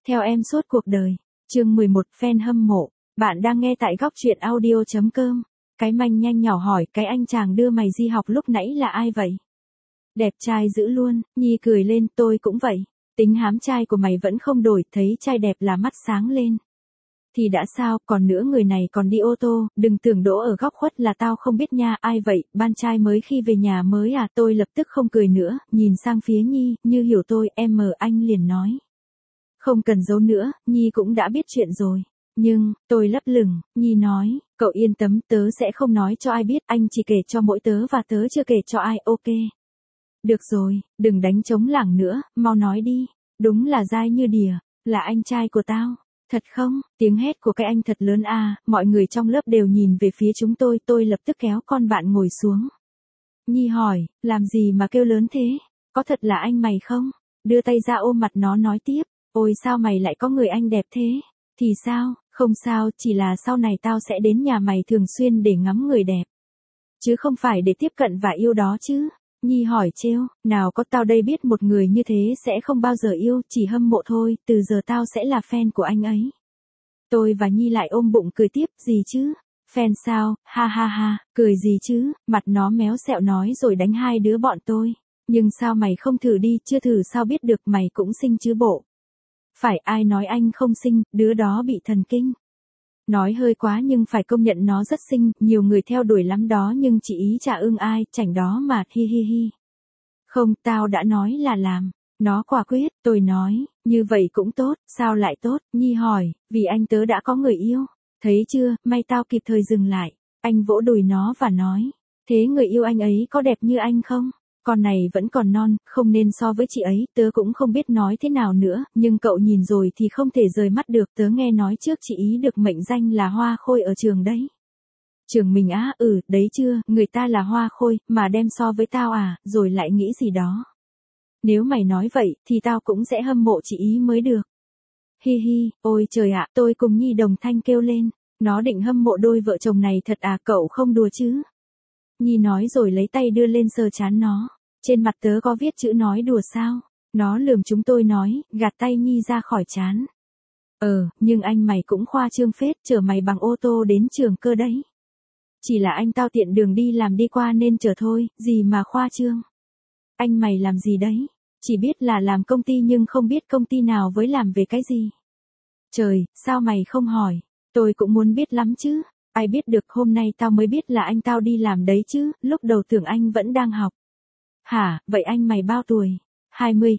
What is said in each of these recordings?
Theo em suốt cuộc đời. Chương 11 fan hâm mộ. Bạn đang nghe tại góc truyện audio.com. Cái manh nhanh nhỏ hỏi cái anh chàng đưa mày đi học lúc nãy là ai vậy? Đẹp trai dữ luôn, Nhi cười lên, tôi cũng vậy. Tính hám trai của mày vẫn không đổi, thấy trai đẹp là mắt sáng lên. Thì đã sao, còn nữa người này còn đi ô tô, đừng tưởng đỗ ở góc khuất là tao không biết nha, ai vậy, ban trai mới khi về nhà mới à, tôi lập tức không cười nữa, nhìn sang phía Nhi, như hiểu tôi, anh liền nói. Không cần giấu nữa, Nhi cũng đã biết chuyện rồi. Nhưng, tôi lấp lửng, Nhi nói, cậu yên tâm, tớ sẽ không nói cho ai biết, anh chỉ kể cho mỗi tớ và tớ chưa kể cho ai, ok. Được rồi, đừng đánh trống lảng nữa, mau nói đi. Đúng là dai như đỉa, là anh trai của tao. Thật không? Tiếng hét của cái anh thật lớn à, mọi người trong lớp đều nhìn về phía chúng tôi lập tức kéo con bạn ngồi xuống. Nhi hỏi, làm gì mà kêu lớn thế? Có thật là anh mày không? Đưa tay ra ôm mặt nó nói tiếp, ôi sao mày lại có người anh đẹp thế? Thì sao, không sao, chỉ là sau này tao sẽ đến nhà mày thường xuyên để ngắm người đẹp. Chứ không phải để tiếp cận và yêu đó chứ. Nhi hỏi trêu, nào có tao đây biết một người như thế sẽ không bao giờ yêu, chỉ hâm mộ thôi, từ giờ tao sẽ là fan của anh ấy. Tôi và Nhi lại ôm bụng cười tiếp, gì chứ? Fan sao, ha ha ha, cười gì chứ, mặt nó méo xẹo nói rồi đánh hai đứa bọn tôi. Nhưng sao mày không thử đi, chưa thử sao biết được, mày cũng xinh chứ bộ. Phải, ai nói anh không xinh, đứa đó bị thần kinh. Nói hơi quá nhưng phải công nhận nó rất xinh, nhiều người theo đuổi lắm đó nhưng chỉ ý chả ưng ai, chảnh đó mà, hi hi hi. Không, tao đã nói là làm. Nó quả quyết, tôi nói, như vậy cũng tốt, sao lại tốt, Nhi hỏi, vì anh tớ đã có người yêu. Thấy chưa, may tao kịp thời dừng lại. Anh vỗ đùi nó và nói, thế người yêu anh ấy có đẹp như anh không? Con này vẫn còn non, không nên so với chị ấy, tớ cũng không biết nói thế nào nữa, nhưng cậu nhìn rồi thì không thể rời mắt được, tớ nghe nói trước chị ý được mệnh danh là hoa khôi ở trường đấy. Trường mình á, đấy chưa, người ta là hoa khôi, mà đem so với tao à, rồi lại nghĩ gì đó. Nếu mày nói vậy, thì tao cũng sẽ hâm mộ chị ý mới được. Hi hi, ôi trời ạ, tôi cùng Nhi đồng thanh kêu lên, nó định hâm mộ đôi vợ chồng này thật à, cậu không đùa chứ. Nhi nói rồi lấy tay đưa lên sờ trán nó. Trên mặt tớ có viết chữ nói đùa sao? Nó lườm chúng tôi nói, gạt tay Nhi ra khỏi trán. Nhưng anh mày cũng khoa trương phết, chở mày bằng ô tô đến trường cơ đấy. Chỉ là anh tao tiện đường đi làm đi qua nên chở thôi, gì mà khoa trương. Anh mày làm gì đấy? Chỉ biết là làm công ty nhưng không biết công ty nào với làm về cái gì. Trời, sao mày không hỏi? Tôi cũng muốn biết lắm chứ. Ai biết được, hôm nay tao mới biết là anh tao đi làm đấy chứ, lúc đầu tưởng anh vẫn đang học. Hả, vậy anh mày bao tuổi? 20.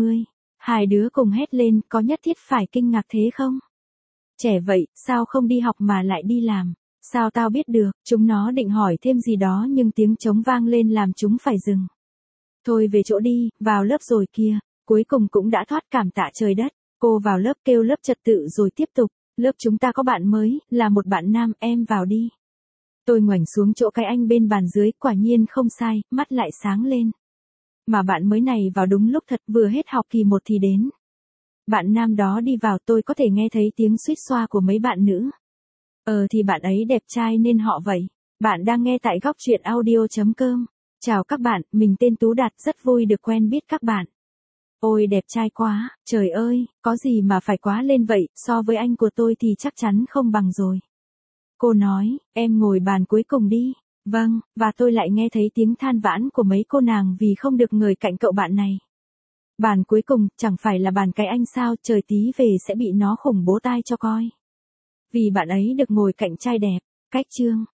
Hai đứa cùng hét lên, có nhất thiết phải kinh ngạc thế không? Trẻ vậy, sao không đi học mà lại đi làm? Sao tao biết được, chúng nó định hỏi thêm gì đó nhưng tiếng trống vang lên làm chúng phải dừng. Thôi về chỗ đi, vào lớp rồi kia, cuối cùng cũng đã thoát cảm tạ trời đất. Cô vào lớp kêu lớp trật tự rồi tiếp tục, lớp chúng ta có bạn mới, là một bạn nam, em vào đi. Tôi ngoảnh xuống chỗ cái anh bên bàn dưới, quả nhiên không sai, mắt lại sáng lên. Mà bạn mới này vào đúng lúc thật, vừa hết học kỳ 1 thì đến. Bạn nam đó đi vào, tôi có thể nghe thấy tiếng suýt xoa của mấy bạn nữ. Thì bạn ấy đẹp trai nên họ vậy. Bạn đang nghe tại góc truyện audio.com. Chào các bạn, mình tên Tú Đạt, rất vui được quen biết các bạn. Ôi đẹp trai quá, trời ơi, có gì mà phải quá lên vậy, so với anh của tôi thì chắc chắn không bằng rồi. Cô nói, em ngồi bàn cuối cùng đi. Vâng, và tôi lại nghe thấy tiếng than vãn của mấy cô nàng vì không được ngồi cạnh cậu bạn này. Bàn cuối cùng, chẳng phải là bàn cái anh sao, trời tí về sẽ bị nó khủng bố tai cho coi. Vì bạn ấy được ngồi cạnh trai đẹp, cách chương.